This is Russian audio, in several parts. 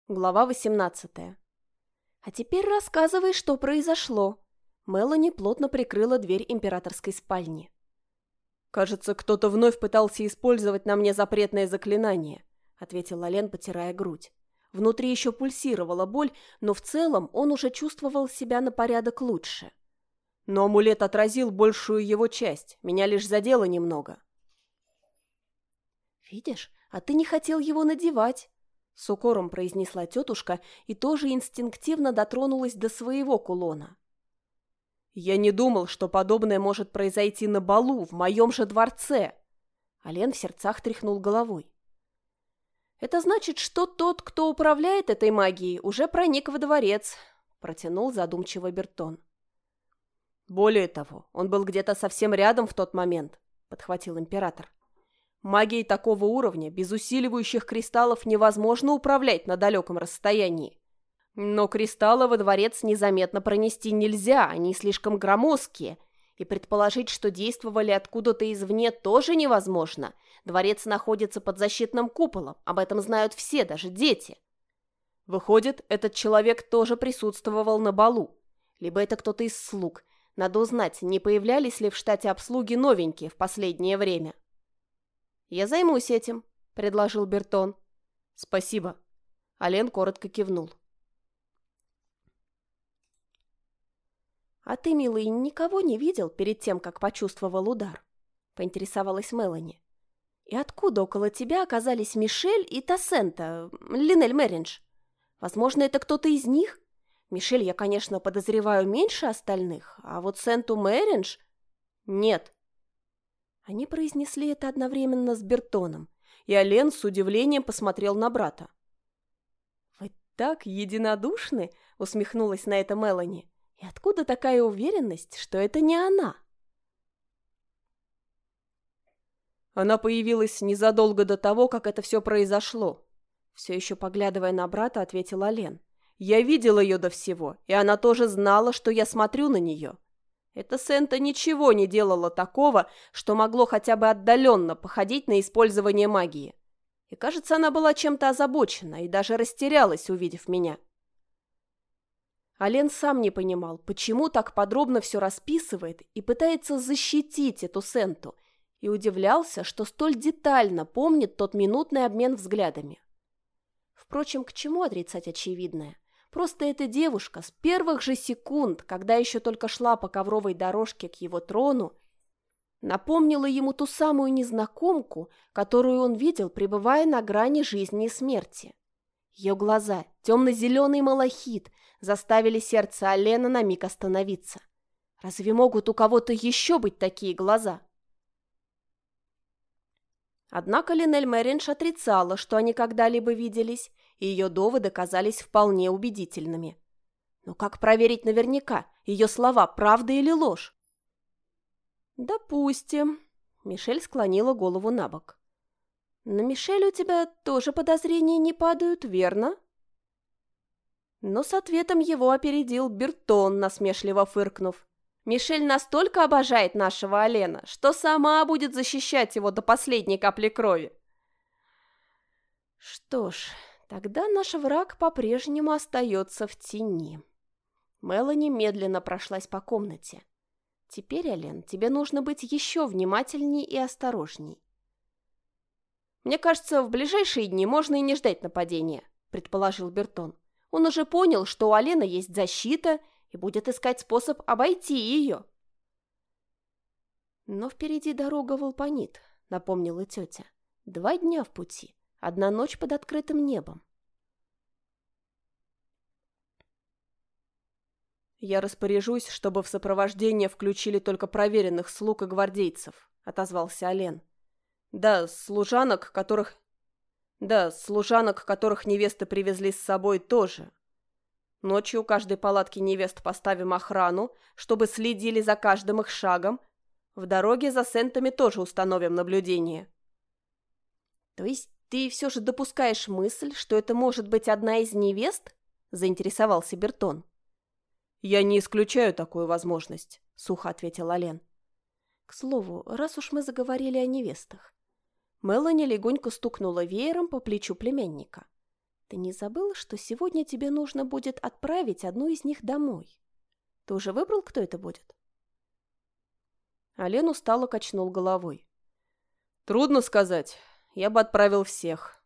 Глава 18. «А теперь рассказывай, что произошло». Мелани плотно прикрыла дверь императорской спальни. «Кажется, кто-то вновь пытался использовать на мне запретное заклинание», — ответил Ален, потирая грудь. Внутри еще пульсировала боль, но в целом он уже чувствовал себя на порядок лучше. Но амулет отразил большую его часть, меня лишь задело немного. «Видишь, а ты не хотел его надевать», — с укором произнесла тетушка и тоже инстинктивно дотронулась до своего кулона. «Я не думал, что подобное может произойти на балу, в моем же дворце!» Ален в сердцах тряхнул головой. «Это значит, что тот, кто управляет этой магией, уже проник во дворец», — протянул задумчиво Бертон. «Более того, он был где-то совсем рядом в тот момент», — подхватил император. «Магией такого уровня, без усиливающих кристаллов, невозможно управлять на далеком расстоянии. Но кристаллы во дворец незаметно пронести нельзя, они слишком громоздкие, и предположить, что действовали откуда-то извне, тоже невозможно. Дворец находится под защитным куполом, об этом знают все, даже дети. Выходит, этот человек тоже присутствовал на балу. Либо это кто-то из слуг. Надо узнать, не появлялись ли в штате обслуги новенькие в последнее время». «Я займусь этим», — предложил Бертон. «Спасибо». Ален коротко кивнул. «А ты, милый, никого не видел перед тем, как почувствовал удар?» — поинтересовалась Мелани. «И откуда около тебя оказались Мишель и Тассента, Линель Мерридж? Возможно, это кто-то из них? Мишель я, конечно, подозреваю меньше остальных, а вот Сенту Мерридж...» «Нет». Они произнесли это одновременно с Бертоном, и Ален с удивлением посмотрел на брата. «Вы так единодушны?» — усмехнулась на это Мелани. «И откуда такая уверенность, что это не она?» Она появилась незадолго до того, как это все произошло. Все еще поглядывая на брата, ответил Ален. «Я видел ее до всего, и она тоже знала, что я смотрю на нее. Эта Сента ничего не делала такого, что могло хотя бы отдаленно походить на использование магии. И, кажется, она была чем-то озабочена и даже растерялась, увидев меня». Ален сам не понимал, почему так подробно все расписывает и пытается защитить эту Сенту, и удивлялся, что столь детально помнит тот минутный обмен взглядами. Впрочем, к чему отрицать очевидное? Просто эта девушка с первых же секунд, когда еще только шла по ковровой дорожке к его трону, напомнила ему ту самую незнакомку, которую он видел, пребывая на грани жизни и смерти. Ее глаза, темно-зеленый малахит, заставили сердце Алена на миг остановиться. Разве могут у кого-то еще быть такие глаза? Однако Линель Мерридж отрицала, что они когда-либо виделись, и ее доводы казались вполне убедительными. Но как проверить наверняка, ее слова правда или ложь? «Допустим», — Мишель склонила голову на бок. «На Мишель у тебя тоже подозрения не падают, верно?» Но с ответом его опередил Бертон, насмешливо фыркнув. «Мишель настолько обожает нашего Алена, что сама будет защищать его до последней капли крови». «Что ж, тогда наш враг по-прежнему остается в тени». Мелани медленно прошлась по комнате. «Теперь, Ален, тебе нужно быть еще внимательней и осторожней». «Мне кажется, в ближайшие дни можно и не ждать нападения», — предположил Бертон. «Он уже понял, что у Алена есть защита и будет искать способ обойти ее». «Но впереди дорога в Алпанит», — напомнила тетя. 2 дня в пути, 1 ночь под открытым небом». «Я распоряжусь, чтобы в сопровождение включили только проверенных слуг и гвардейцев», — отозвался Ален. Да, служанок, которых невесты привезли с собой, тоже. Ночью у каждой палатки невест поставим охрану, чтобы следили за каждым их шагом. В дороге за Сентами тоже установим наблюдение». «То есть ты все же допускаешь мысль, что это может быть одна из невест?» – заинтересовался Бертон. «Я не исключаю такую возможность», – сухо ответил Ален. «К слову, раз уж мы заговорили о невестах». Мелани легонько стукнула веером по плечу племянника. Ты не забыл, что сегодня тебе нужно будет отправить одну из них домой? Ты уже выбрал, кто это будет? Ален устало качнул головой. Трудно сказать. Я бы отправил всех.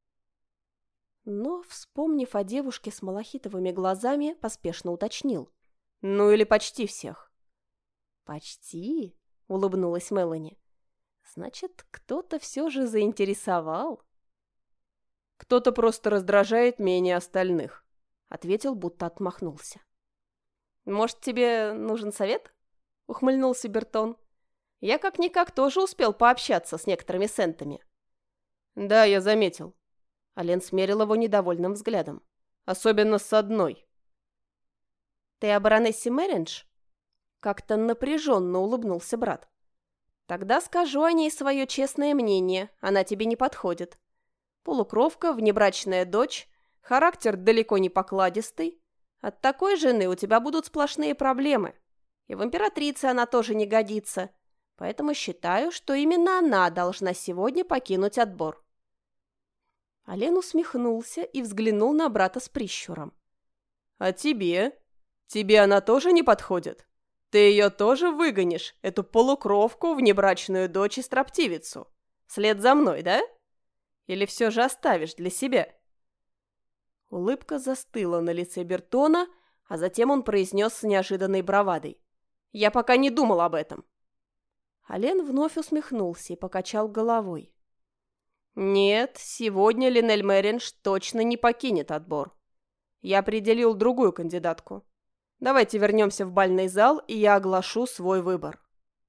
Но, вспомнив о девушке с малахитовыми глазами, поспешно уточнил. Ну или почти всех. «Почти?» — улыбнулась Мелани. «Значит, кто-то все же заинтересовал?» «Кто-то просто раздражает менее остальных», — ответил, будто отмахнулся. «Может, тебе нужен совет?» — ухмыльнулся Бертон. «Я как-никак тоже успел пообщаться с некоторыми сентами». «Да, я заметил». Ален смерил его недовольным взглядом. «Особенно с одной». «Ты о баронессе Мэрендж?» Как-то напряженно улыбнулся брат. «Тогда скажу о ней свое честное мнение. Она тебе не подходит. Полукровка, внебрачная дочь, характер далеко не покладистый. От такой жены у тебя будут сплошные проблемы. И в императрице она тоже не годится. Поэтому считаю, что именно она должна сегодня покинуть отбор». Ален усмехнулся и взглянул на брата с прищуром. «А тебе? Тебе она тоже не подходит? Ты ее тоже выгонишь, эту полукровку, внебрачную дочь и строптивицу? Вслед за мной, да? Или все же оставишь для себя?» Улыбка застыла на лице Бертона, а затем он произнес с неожиданной бравадой. «Я пока не думал об этом». Ален вновь усмехнулся и покачал головой. «Нет, сегодня Линель Мэрендж точно не покинет отбор. Я определил другую кандидатку. Давайте вернемся в бальный зал, и я оглашу свой выбор».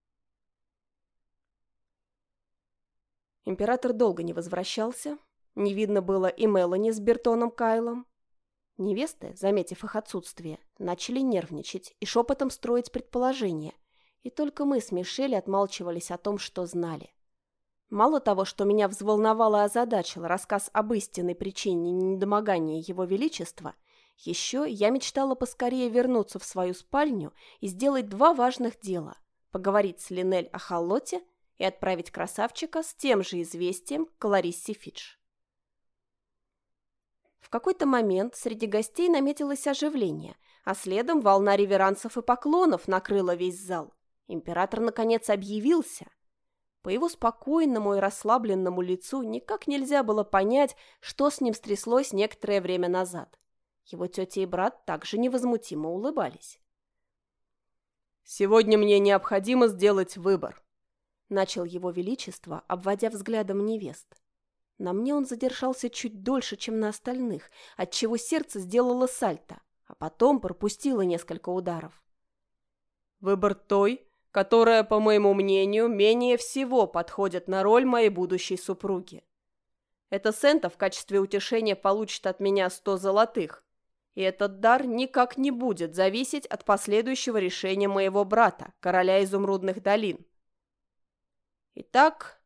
Император долго не возвращался. Не видно было и Мелани с Бертоном Кайлом. Невесты, заметив их отсутствие, начали нервничать и шепотом строить предположения, и только мы с Мишель отмалчивались о том, что знали. Мало того, что меня взволновал и озадачил рассказ об истинной причине недомогания Его Величества, еще я мечтала поскорее вернуться в свою спальню и сделать два важных дела – поговорить с Линель о Халлоте и отправить красавчика с тем же известием к Лариссе Фидж. В какой-то момент среди гостей наметилось оживление, а следом волна реверансов и поклонов накрыла весь зал. Император, наконец, объявился. По его спокойному и расслабленному лицу никак нельзя было понять, что с ним стряслось некоторое время назад. Его тетя и брат также невозмутимо улыбались. «Сегодня мне необходимо сделать выбор», — начал Его Величество, обводя взглядом невест. На мне он задержался чуть дольше, чем на остальных, отчего сердце сделало сальто, а потом пропустило несколько ударов. «Выбор той, которая, по моему мнению, менее всего подходит на роль моей будущей супруги. Эта Сента в качестве утешения получит от меня 100 золотых, и этот дар никак не будет зависеть от последующего решения моего брата, короля Изумрудных долин. Итак,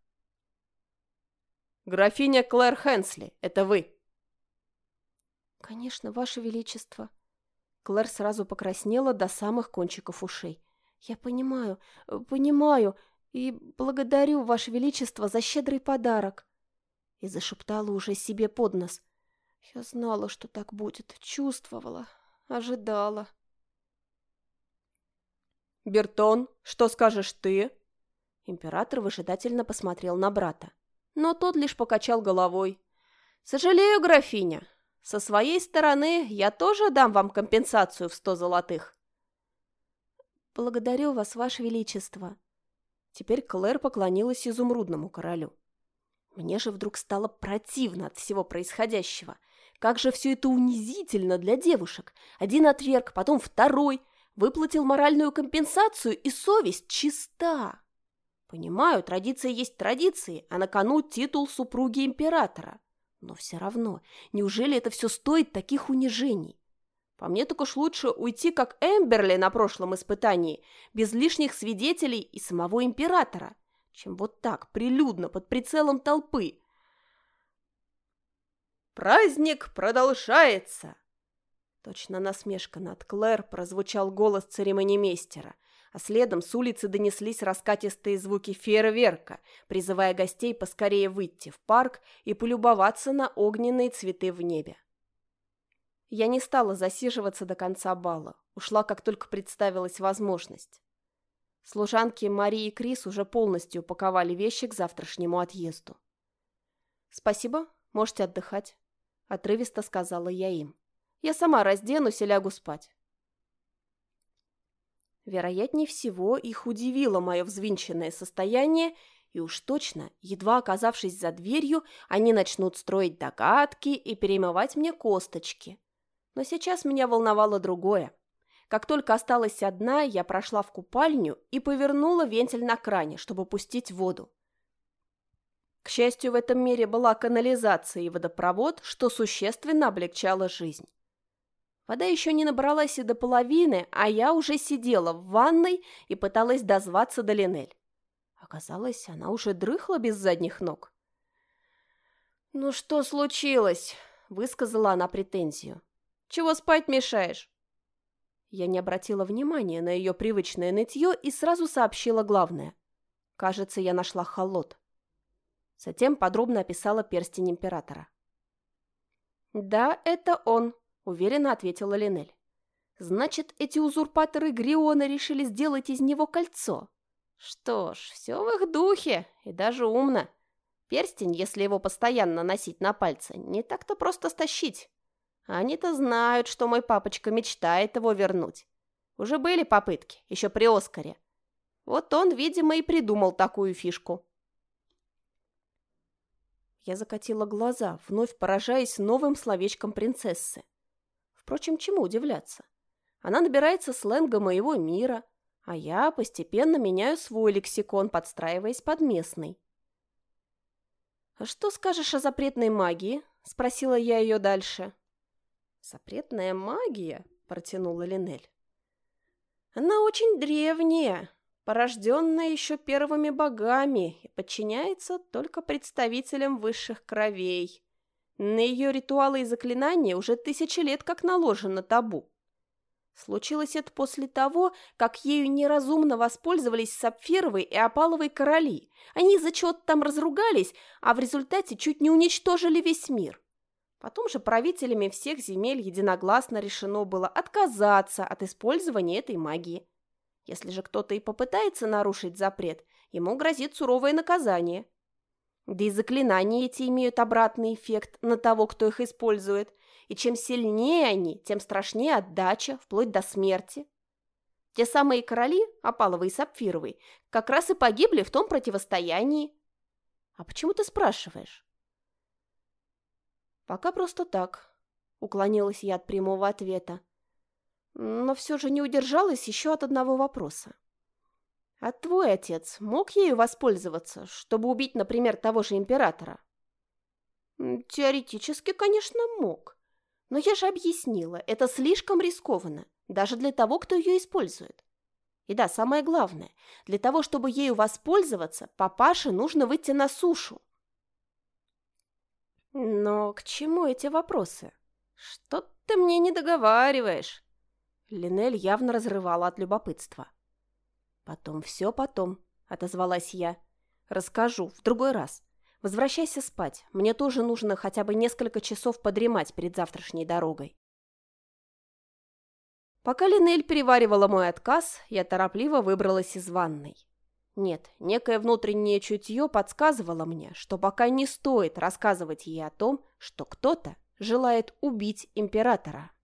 графиня Клэр Хенсли, это вы». «Конечно, Ваше Величество». Клэр сразу покраснела до самых кончиков ушей. «Я понимаю, и благодарю, Ваше Величество, за щедрый подарок». И зашептала уже себе под нос. «Я знала, что так будет, чувствовала, ожидала». «Бертон, что скажешь ты?» Император выжидательно посмотрел на брата. Но тот лишь покачал головой. «Сожалею, графиня. Со своей стороны я тоже дам вам компенсацию в 100 золотых». «Благодарю вас, Ваше Величество». Теперь Клэр поклонилась изумрудному королю. Мне же вдруг стало противно от всего происходящего. Как же все это унизительно для девушек. Один отверг, потом второй. Выплатил моральную компенсацию, и совесть чиста. Понимаю, традиции есть традиции, а на кону титул супруги императора. Но все равно, неужели это все стоит таких унижений? По мне так уж лучше уйти, как Эмберли на прошлом испытании, без лишних свидетелей и самого императора, чем вот так, прилюдно, под прицелом толпы. «Праздник продолжается!» Точно насмешка над Клэр прозвучал голос церемонимейстера, а следом с улицы донеслись раскатистые звуки фейерверка, призывая гостей поскорее выйти в парк и полюбоваться на огненные цветы в небе. Я не стала засиживаться до конца бала, ушла, как только представилась возможность. Служанки Мари и Крис уже полностью упаковали вещи к завтрашнему отъезду. «Спасибо, можете отдыхать», — отрывисто сказала я им. «Я сама разденусь и лягу спать». Вероятнее всего, их удивило мое взвинченное состояние, и уж точно, едва оказавшись за дверью, они начнут строить догадки и перемывать мне косточки. Но сейчас меня волновало другое. Как только осталась одна, я прошла в купальню и повернула вентиль на кране, чтобы пустить воду. К счастью, в этом мире была канализация и водопровод, что существенно облегчало жизнь. Вода еще не набралась и до половины, а я уже сидела в ванной и пыталась дозваться до Линель. Оказалось, она уже дрыхла без задних ног. «Ну что случилось?» – высказала она претензию. «Чего спать мешаешь?» Я не обратила внимания на ее привычное нытье и сразу сообщила главное. Кажется, я нашла холод. Затем подробно описала перстень императора. «Да, это он», — уверенно ответила Линель. «Значит, эти узурпаторы Гриона решили сделать из него кольцо. Что ж, все в их духе, и даже умно. Перстень, если его постоянно носить на пальце, не так-то просто стащить. Они-то знают, что мой папочка мечтает его вернуть. Уже были попытки, еще при Оскаре. Вот он, видимо, и придумал такую фишку». Я закатила глаза, вновь поражаясь новым словечком принцессы. Впрочем, чему удивляться? Она набирается сленга моего мира, а я постепенно меняю свой лексикон, подстраиваясь под местный. «А что скажешь о запретной магии?» – спросила я ее дальше. «Запретная магия?» – протянула Линель. «Она очень древняя, порожденная еще первыми богами и подчиняется только представителям высших кровей. На ее ритуалы и заклинания уже 1000 лет как наложено табу. Случилось это после того, как ею неразумно воспользовались сапфировые и опаловые короли. Они из-за чего-то там разругались, а в результате чуть не уничтожили весь мир. Потом же правителями всех земель единогласно решено было отказаться от использования этой магии. Если же кто-то и попытается нарушить запрет, ему грозит суровое наказание. Да и заклинания эти имеют обратный эффект на того, кто их использует, и чем сильнее они, тем страшнее отдача, вплоть до смерти. Те самые короли, опаловый и сапфировый, как раз и погибли в том противостоянии. А почему ты спрашиваешь? Пока просто так, уклонилась я от прямого ответа. Но все же не удержалась еще от одного вопроса. А твой отец мог ею воспользоваться, чтобы убить, например, того же императора? Теоретически, конечно, мог. Но я же объяснила, это слишком рискованно, даже для того, кто ее использует. И да, самое главное, для того, чтобы ею воспользоваться, папаше нужно выйти на сушу. Но к чему эти вопросы? Что ты мне не договариваешь? Линель явно разрывала от любопытства. «Потом, все потом», — отозвалась я. «Расскажу, в другой раз. Возвращайся спать. Мне тоже нужно хотя бы несколько часов подремать перед завтрашней дорогой». Пока Линель переваривала мой отказ, я торопливо выбралась из ванной. Нет, некое внутреннее чутье подсказывало мне, что пока не стоит рассказывать ей о том, что кто-то желает убить императора.